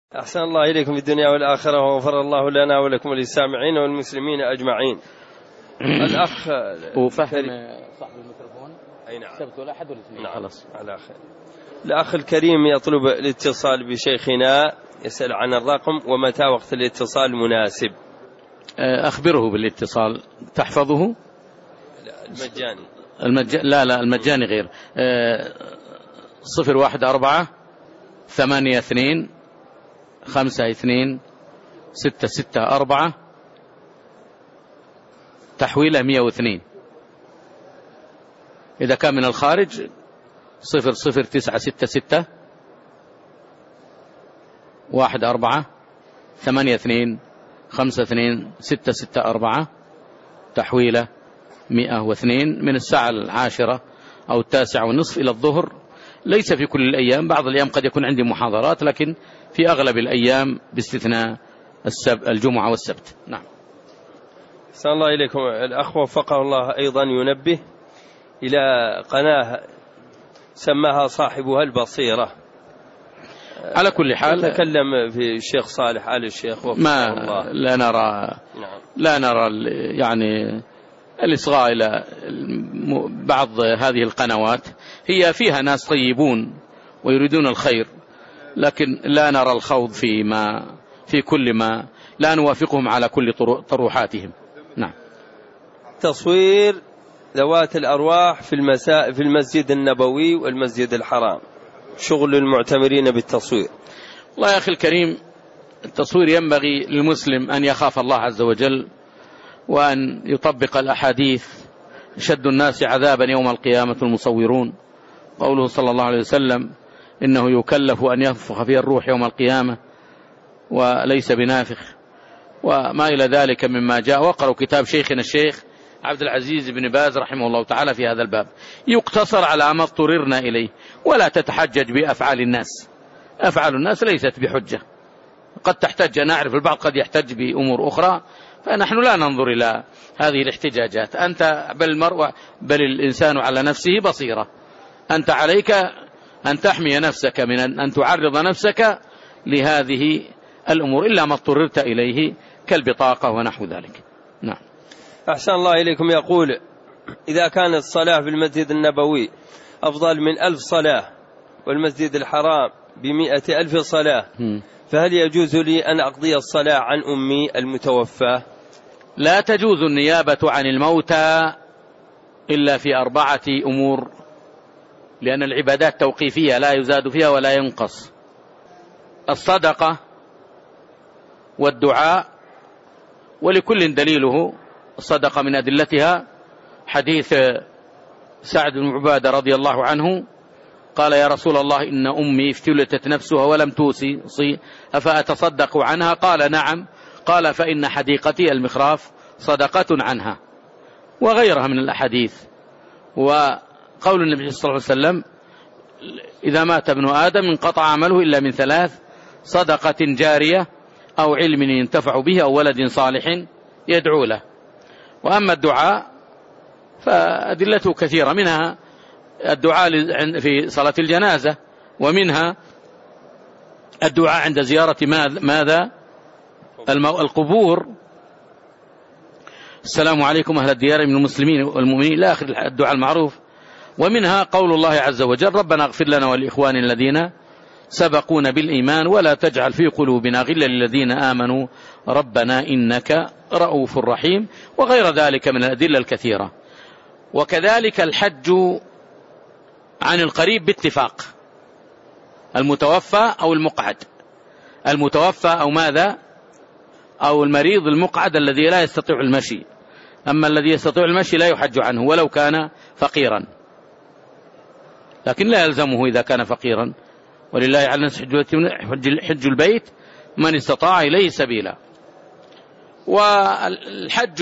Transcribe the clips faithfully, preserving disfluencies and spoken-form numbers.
أحسن الله إليكم في الدنيا والآخرة، وغفر الله لنا ولكم وللسامعين والمسلمين أجمعين. الأخ وفهم صاحب الميكروفون. أي نعم. سبت ولا أحد ولا اثنين. نعم. خلاص. على خير. الأخ الكريم يطلب الاتصال بشيخنا، يسأل عن الرقم ومتى وقت الاتصال مناسب. أخبره بالاتصال. تحفظه؟ المجاني. المج... لا لا المجاني غير. صفر واحد أربعة ثمانية اثنين خمسة اثنين ستة ستة أربعة، تحويله مئة واثنين. إذا كان من الخارج صفر صفر تسعة ستة ستة واحد أربعة ثمانية اثنين خمسة اثنين ستة ستة أربعة، تحويله مئة واثنين، من الساعة العاشرة أو التاسعة والنصف إلى الظهر. ليس في كل الأيام، بعض الأيام قد يكون عندي محاضرات، لكن في أغلب الأيام باستثناء السبت الجمعة والسبت. نعم. أحسن الله إليكم. الأخ وفقه الله أيضا ينبه إلى قناة سماها صاحبها البصيرة. على كل حال تكلم في الشيخ صالح آل الشيخ ما الله. لا نرى نعم. لا نرى يعني الإصغاء إلى بعض هذه القنوات. هي فيها ناس طيبون ويريدون الخير، لكن لا نرى الخوض في ما في كل ما لا نوافقهم على كل طروحاتهم. نعم. تصوير ذوات الأرواح في المساء في المسجد النبوي والمسجد الحرام، شغل المعتمرين بالتصوير. الله يا أخي الكريم، التصوير ينبغي للمسلم أن يخاف الله عز وجل، وأن يطبق الأحاديث. شد الناس عذابا يوم القيامة المصورون. قوله صلى الله عليه وسلم إنه يكلف أن ينفخ فيه الروح يوم القيامة وليس بنافخ، وما إلى ذلك مما جاء. وقرأوا كتاب شيخنا الشيخ عبد العزيز بن باز رحمه الله تعالى في هذا الباب. يقتصر على ما اضطررنا إليه، ولا تتحجج بأفعال الناس. أفعال الناس ليست بحجة، قد تحتج. أنا أعرف البعض قد يحتج بأمور أخرى، فنحن لا ننظر إلى هذه الاحتجاجات. أنت بل المرء بل الإنسان على نفسه بصيرة. أنت عليك أن تحمي نفسك من أن تعرض نفسك لهذه الأمور إلا ما اضطررت إليه كالبطاقة ونحو ذلك. نعم. أحسن الله إليكم. يقول إذا كانت الصلاة في المسجد النبوي أفضل من ألف صلاة والمسجد الحرام بمئة ألف صلاة، فهل يجوز لي أن أقضي الصلاة عن أمي المتوفى؟ لا تجوز النيابة عن الموتى إلا في أربعة أمور، لأن العبادات توقيفية لا يزاد فيها ولا ينقص. الصدقة والدعاء، ولكل دليله. الصدقة من أدلتها حديث سعد بن عبادة رضي الله عنه قال يا رسول الله إن أمي افتلتت نفسها ولم توصي أفأتصدق عنها؟ قال نعم. قال فإن حديقتي المخراف صدقة عنها، وغيرها من الأحاديث. وقول النبي صلى الله عليه وسلم إذا مات ابن آدم انقطع عمله إلا من ثلاث: صدقة جارية أو علم ينتفع به أو ولد صالح يدعو له. وأما الدعاء فأدلته كثيرة، منها الدعاء في صلاة الجنازة، ومنها الدعاء عند زيارة ماذا القبور: السلام عليكم أهل الديار من المسلمين والمؤمنين إلى آخر الدعاء المعروف. ومنها قول الله عز وجل ربنا اغفر لنا ولإخواننا الذين سبقونا بالإيمان ولا تجعل في قلوبنا غلا للذين آمنوا ربنا إنك رؤوف رحيم، وغير ذلك من الأدلة الكثيرة. وكذلك الحج عن القريب باتفاق، المتوفى أو المقعد، المتوفى أو ماذا أو المريض المقعد الذي لا يستطيع المشي. أما الذي يستطيع المشي لا يحج عنه ولو كان فقيرا، لكن لا يلزمه إذا كان فقيرا. ولله على الناس حج البيت من استطاع إليه سبيلا. والحج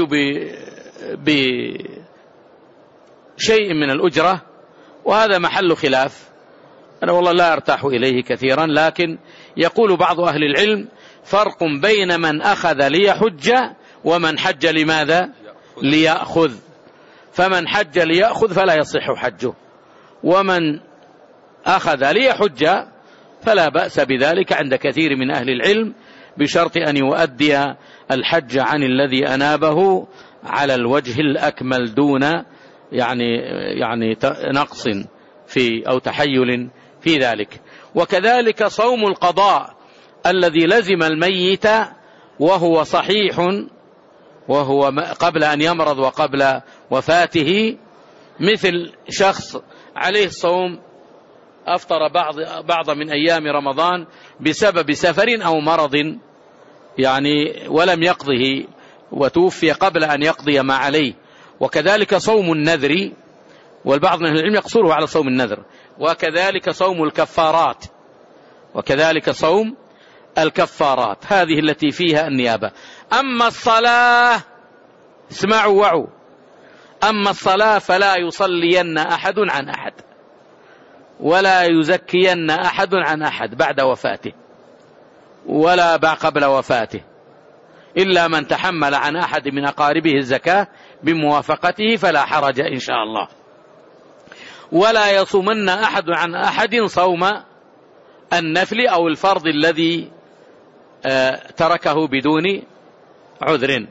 بشيء من الأجرة، وهذا محل خلاف، أنا والله لا أرتاح إليه كثيرا، لكن يقول بعض أهل العلم فرق بين من أخذ ليحج ومن حج لماذا؟ ليأخذ. فمن حج ليأخذ فلا يصح حجه، ومن أخذ ليحج فلا بأس بذلك عند كثير من أهل العلم، بشرط أن يؤدي الحج عن الذي أنابه على الوجه الأكمل دون يعني يعني نقص في أو تحيل في ذلك. وكذلك صوم القضاء الذي لزم الميت وهو صحيح، وهو قبل أن يمرض وقبل وفاته، مثل شخص عليه صوم أفطر بعض بعض من أيام رمضان بسبب سفر أو مرض يعني ولم يقضه وتوفي قبل أن يقضي ما عليه. وكذلك صوم النذر، والبعض من العلم يقصره على صوم النذر. وكذلك صوم الكفارات، وكذلك صوم الكفارات هذه التي فيها النيابة. أما الصلاة، اسمعوا وعوا، أما الصلاة فلا يصلين أحد عن أحد ولا يزكين أحد عن أحد بعد وفاته ولا قبل وفاته، إلا من تحمل عن أحد من أقاربه الزكاة بموافقته فلا حرج إن شاء الله. ولا يصومن أحد عن أحد صوم النفل أو الفرض الذي تركه بدون عذر.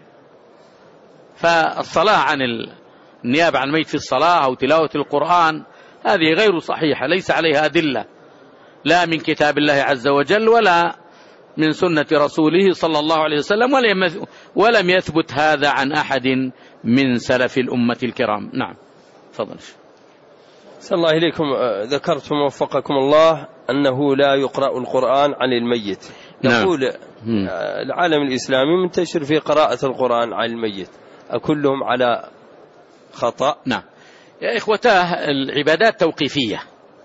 فالصلاة عن النيابة عن الميت في الصلاة أو تلاوة القرآن هذه غير صحيحة، ليس عليها أدلة لا من كتاب الله عز وجل ولا من سنة رسوله صلى الله عليه وسلم، ولم يثبت هذا عن أحد من سلف الأمة الكرام. نعم تفضل. صلى الله إليكم. ذكرتم وفقكم الله أنه لا يقرأ القرآن عن الميت. نقول نعم. العالم الإسلامي منتشر في قراءة القرآن عن الميت، أكلهم على خطأ؟ نعم يا إخوتاه، العبادات توقيفية.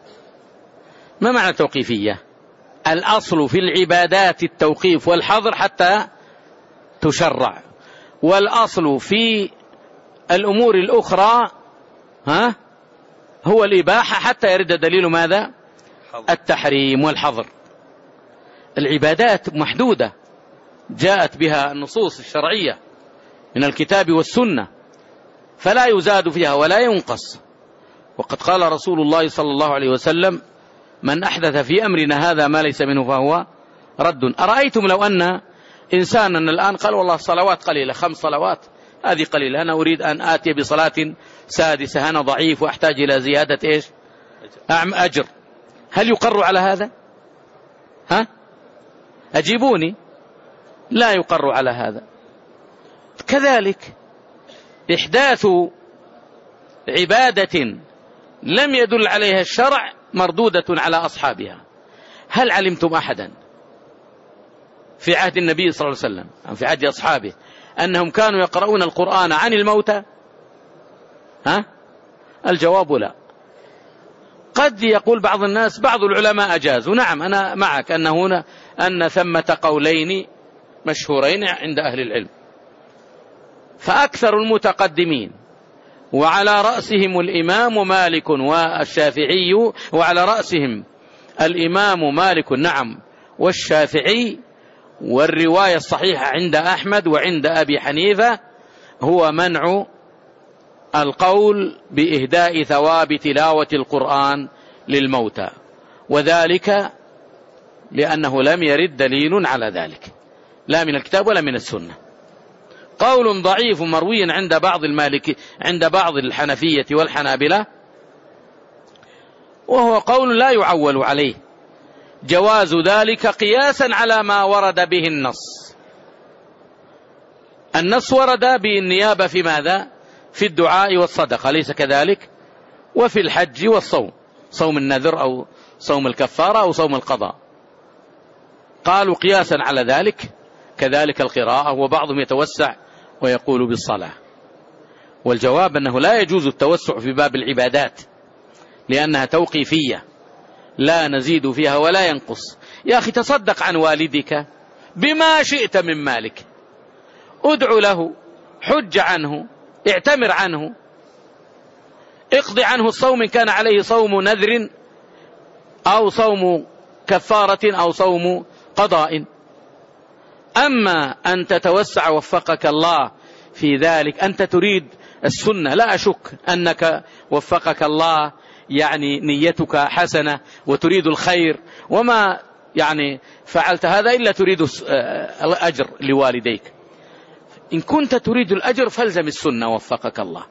ما معنى توقيفية؟ الأصل في العبادات التوقيف والحظر حتى تشرع، والأصل في الأمور الأخرى ها هو الإباحة حتى يرد دليل ماذا؟ التحريم والحظر. العبادات محدودة جاءت بها النصوص الشرعية من الكتاب والسنة، فلا يزاد فيها ولا ينقص. وقد قال رسول الله صلى الله عليه وسلم: من أحدث في أمرنا هذا ما ليس منه فهو رد. أرأيتم لو أن إنسانا الآن قال والله صلوات قليلة، خمس صلوات هذه قليلة، أنا أريد أن آتي بصلاة سادسة، أنا ضعيف وأحتاج إلى زيادة إيش؟ أجر. هل يقر على هذا؟ ها؟ أجيبوني. لا يقر على هذا. كذلك إحداث عبادة لم يدل عليها الشرع مردودة على أصحابها. هل علمتم أحدا في عهد النبي صلى الله عليه وسلم أو في عهد أصحابه أنهم كانوا يقرؤون القرآن عن الموتى؟ ها؟ الجواب لا. قد يقول بعض الناس بعض العلماء أجازوا. نعم أنا معك أن هنا أن ثمة قولين مشهورين عند أهل العلم، فأكثر المتقدمين وعلى رأسهم الإمام مالك والشافعي، وعلى رأسهم الإمام مالك نعم والشافعي، والرواية الصحيحة عند أحمد وعند أبي حنيفة هو منع القول بإهداء ثواب تلاوة القرآن للموتى، وذلك لأنه لم يرد دليل على ذلك لا من الكتاب ولا من السنة. قول ضعيف مروي عند بعض المالكي عند بعض الحنفية والحنابلة، وهو قول لا يعول عليه، جواز ذلك قياسا على ما ورد به النص. النص ورد بالنيابة في ماذا؟ في الدعاء والصدقة، ليس كذلك؟ وفي الحج والصوم، صوم النذر أو صوم الكفارة أو صوم القضاء. قالوا قياسا على ذلك. كذلك القراءة، وبعضهم يتوسع ويقول بالصلاة. والجواب أنه لا يجوز التوسع في باب العبادات لأنها توقيفية لا نزيد فيها ولا ينقص. يا أخي تصدق عن والدك بما شئت من مالك، ادع له، حج عنه، اعتمر عنه، اقضي عنه الصوم إن كان عليه صوم نذر أو صوم كفارة أو صوم قضاء. أما أن تتوسع وفقك الله في ذلك، أنت تريد السنة، لا أشك أنك وفقك الله يعني نيتك حسنة وتريد الخير، وما يعني فعلت هذا إلا تريد الأجر لوالديك. إن كنت تريد الأجر فالزم السنة وفقك الله.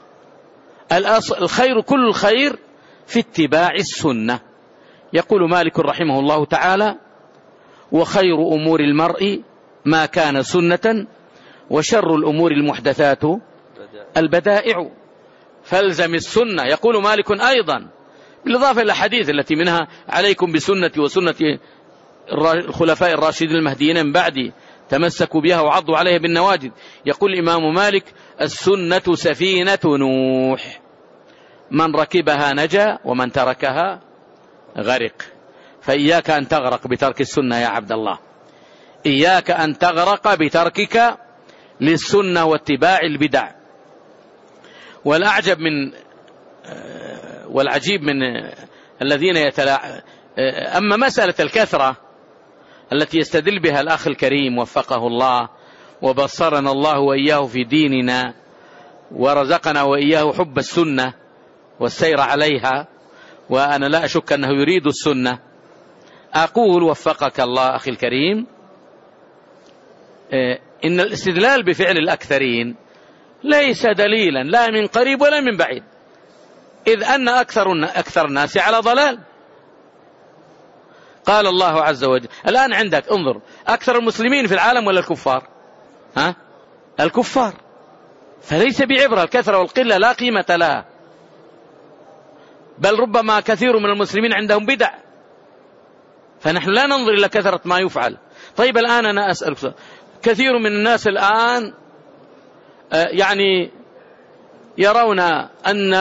الخير كل الخير في اتباع السنة. يقول مالك رحمه الله تعالى: وخير أمور المرء ما كان سنة، وشر الأمور المحدثات البدائع. فالزم السنة. يقول مالك أيضا بالإضافة إلى الحديث التي منها: عليكم بسنتي وسنة الخلفاء الراشدين المهديين من بعدي، تمسكوا بها وعضوا عليها بالنواجذ. يقول الإمام مالك: السنة سفينة نوح، من ركبها نجا ومن تركها غرق. فإياك أن تغرق بترك السنة يا عبد الله، إياك أن تغرق بتركك للسنة واتباع البدع. والأعجب من والعجيب من الذين يتلاع أما مسألة الكثرة التي يستدل بها الأخ الكريم وفقه الله وبصرنا الله وإياه في ديننا ورزقنا وإياه حب السنة والسير عليها، وأنا لا أشك أنه يريد السنة. أقول وفقك الله أخي الكريم إن الاستدلال بفعل الأكثرين ليس دليلا لا من قريب ولا من بعيد، إذ أن أكثر أكثر الناس على ضلال. قال الله عز وجل الآن عندك انظر، أكثر المسلمين في العالم ولا الكفار؟ ها؟ الكفار. فليس بعبرة الكثرة والقلة، لا قيمة لها، بل ربما كثير من المسلمين عندهم بدع، فنحن لا ننظر إلى كثرة ما يفعل. طيب الآن أنا أسألك، كثير من الناس الآن يعني يرون أن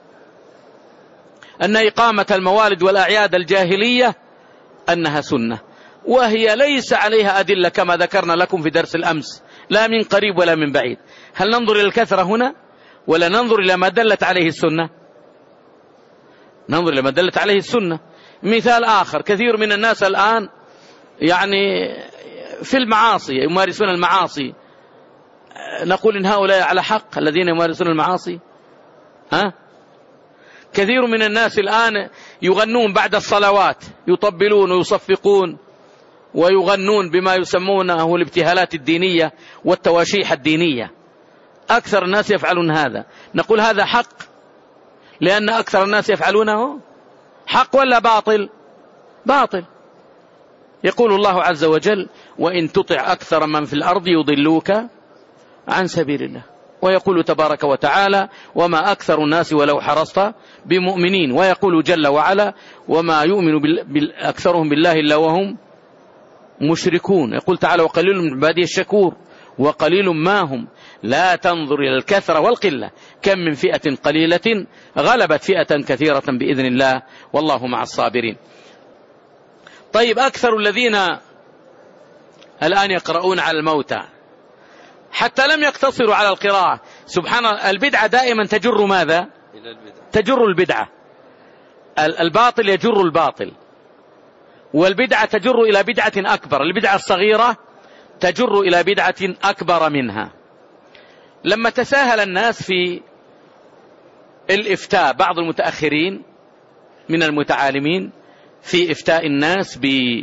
أن إقامة الموالد والأعياد الجاهلية أنها سنة، وهي ليس عليها أدلة كما ذكرنا لكم في درس الأمس، لا من قريب ولا من بعيد. هل ننظر إلى الكثرة هنا ولا ننظر إلى ما دلت عليه السنة؟ ننظر إلى ما دلت عليه السنة. مثال آخر، كثير من الناس الآن يعني في المعاصي يمارسون المعاصي، نقول إن هؤلاء على حق الذين يمارسون المعاصي؟ ها؟ كثير من الناس الآن يغنون بعد الصلوات، يطبلون ويصفقون ويغنون بما يسمونه الابتهالات الدينية والتواشيح الدينية. أكثر الناس يفعلون هذا. نقول هذا حق لأن أكثر الناس يفعلونه؟ حق ولا باطل؟ باطل. يقول الله عز وجل: وإن تطع أكثر من في الأرض يضلوك عن سبيل الله. ويقول تبارك وتعالى: وما أكثر الناس ولو حرصت بمؤمنين. ويقول جل وعلا: وما يؤمن أكثرهم بالله إلا وهم مشركون. يقول تعالى: وقليل من عبادي الشكور وقليل ما هم. لا تنظر إلى الكثرة والقلة، كم من فئة قليلة غلبت فئة كثيرة بإذن الله والله مع الصابرين. طيب، أكثر الذين الآن يقرؤون على الموتى حتى لم يقتصروا على القراءة. سبحان الله، البدعة دائما تجر ماذا؟ تجر البدعة. الباطل يجر الباطل، والبدعة تجر إلى بدعة أكبر، البدعة الصغيرة تجر إلى بدعة أكبر منها. لما تساهل الناس في الإفتاء، بعض المتأخرين من المتعالمين في إفتاء الناس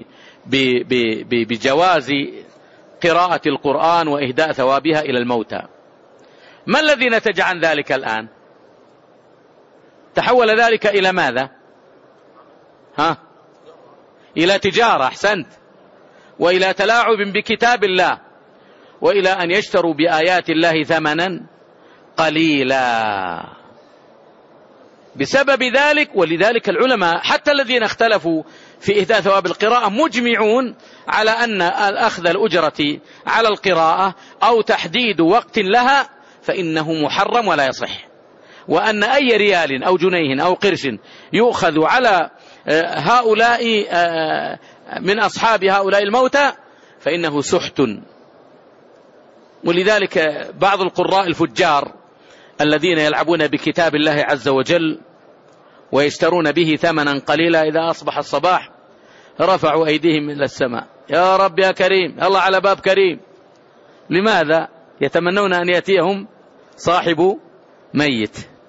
بجواز قراءة القرآن وإهداء ثوابها إلى الموتى، ما الذي نتج عن ذلك الآن؟ تحول ذلك إلى ماذا؟ ها؟ إلى تجارة. أحسنت. وإلى تلاعب بكتاب الله، وإلى أن يشتروا بآيات الله ثمنا قليلا بسبب ذلك. ولذلك العلماء حتى الذين اختلفوا في إهداء ثواب القراءة مجمعون على أن الأخذ الأجرة على القراءة أو تحديد وقت لها فإنه محرم ولا يصح، وأن أي ريال أو جنيه أو قرش يؤخذ على هؤلاء من أصحاب هؤلاء الموتى فإنه سحت. ولذلك بعض القراء الفجار الذين يلعبون بكتاب الله عز وجل ويشترون به ثمنا قليلا إذا أصبح الصباح رفعوا أيديهم إلى السماء: يا رب يا كريم، الله على باب كريم. لماذا؟ يتمنون أن يأتيهم صاحب ميت.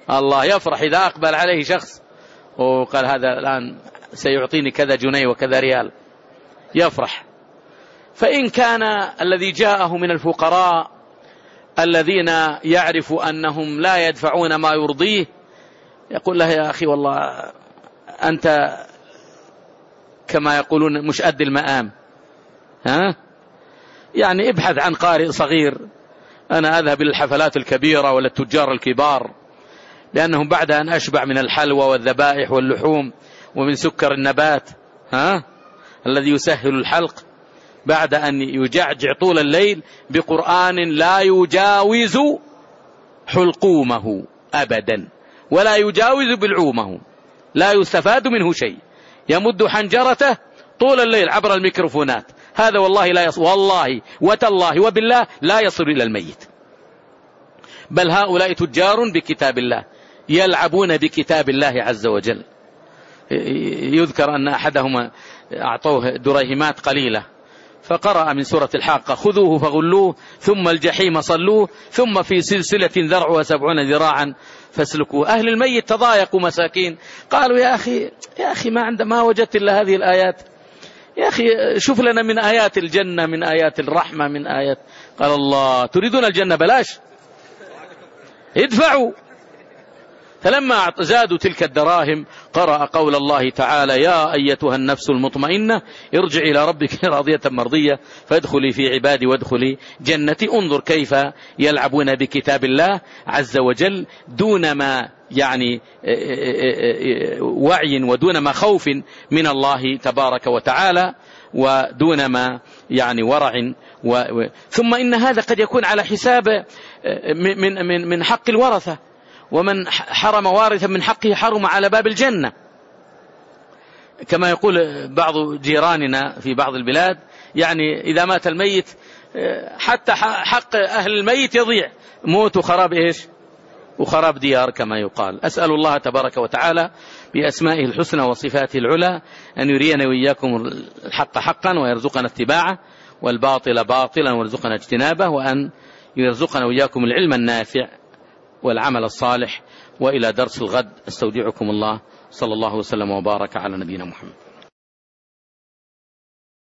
الله يفرح إذا أقبل عليه شخص وقال هذا الآن سيعطيني كذا جنيه وكذا ريال، يفرح. فإن كان الذي جاءه من الفقراء الذين يعرف أنهم لا يدفعون ما يرضيه، يقول له يا أخي والله أنت كما يقولون مش قد المقام، ها؟ يعني ابحث عن قارئ صغير، أنا أذهب إلى الحفلات الكبيرة ولا التجار الكبار، لأنهم بعد أن أشبع من الحلوى والذبائح واللحوم ومن سكر النبات، ها؟ الذي يسهل الحلق، بعد أن يجعجع طول الليل بقرآن لا يجاوز حلقومه أبدا ولا يجاوز بلعومه، لا يستفاد منه شيء، يمد حنجرته طول الليل عبر الميكروفونات، هذا والله لا يصل، والله وتالله وبالله لا يصل إلى الميت. بل هؤلاء تجار بكتاب الله، يلعبون بكتاب الله عز وجل. يذكر أن أحدهما أعطوه دريهمات قليلة فقرأ من سورة الحاقة خذوه فغلوه ثم الجحيم صلوه ثم في سلسلة ذرعها سبعون ذراعا فاسلكوه. أهل الميت تضايقوا مساكين، قالوا يا أخي يا أخي ما عند ما وجدت إلا هذه الآيات، يا أخي شوف لنا من آيات الجنة، من آيات الرحمة، من آيات. قال الله تريدون الجنة بلاش؟ ادفعوا. فلما زادوا تلك الدراهم قرأ قول الله تعالى يا أيتها النفس المطمئنة ارجع إلى ربك راضية مرضية فادخلي في عبادي وادخلي جنتي. انظر كيف يلعبون بكتاب الله عز وجل دون ما يعني وعي ودون ما خوف من الله تبارك وتعالى ودون ما يعني ورع و... ثم إن هذا قد يكون على حساب من, من, من حق الورثة، ومن حرم وارثا من حقه حرم على باب الجنة، كما يقول بعض جيراننا في بعض البلاد، يعني إذا مات الميت حتى حق أهل الميت يضيع، موت وخراب إيش وخراب ديار كما يقال. أسأل الله تبارك وتعالى بأسمائه الحسنى وصفاته العلى أن يرينا وإياكم الحق حقا ويرزقنا اتباعه والباطل باطلا ويرزقنا اجتنابه، وأن يرزقنا وإياكم العلم النافع والعمل الصالح. وإلى درس الغد استودعكم الله، صلى الله وسلم وبارك على نبينا محمد.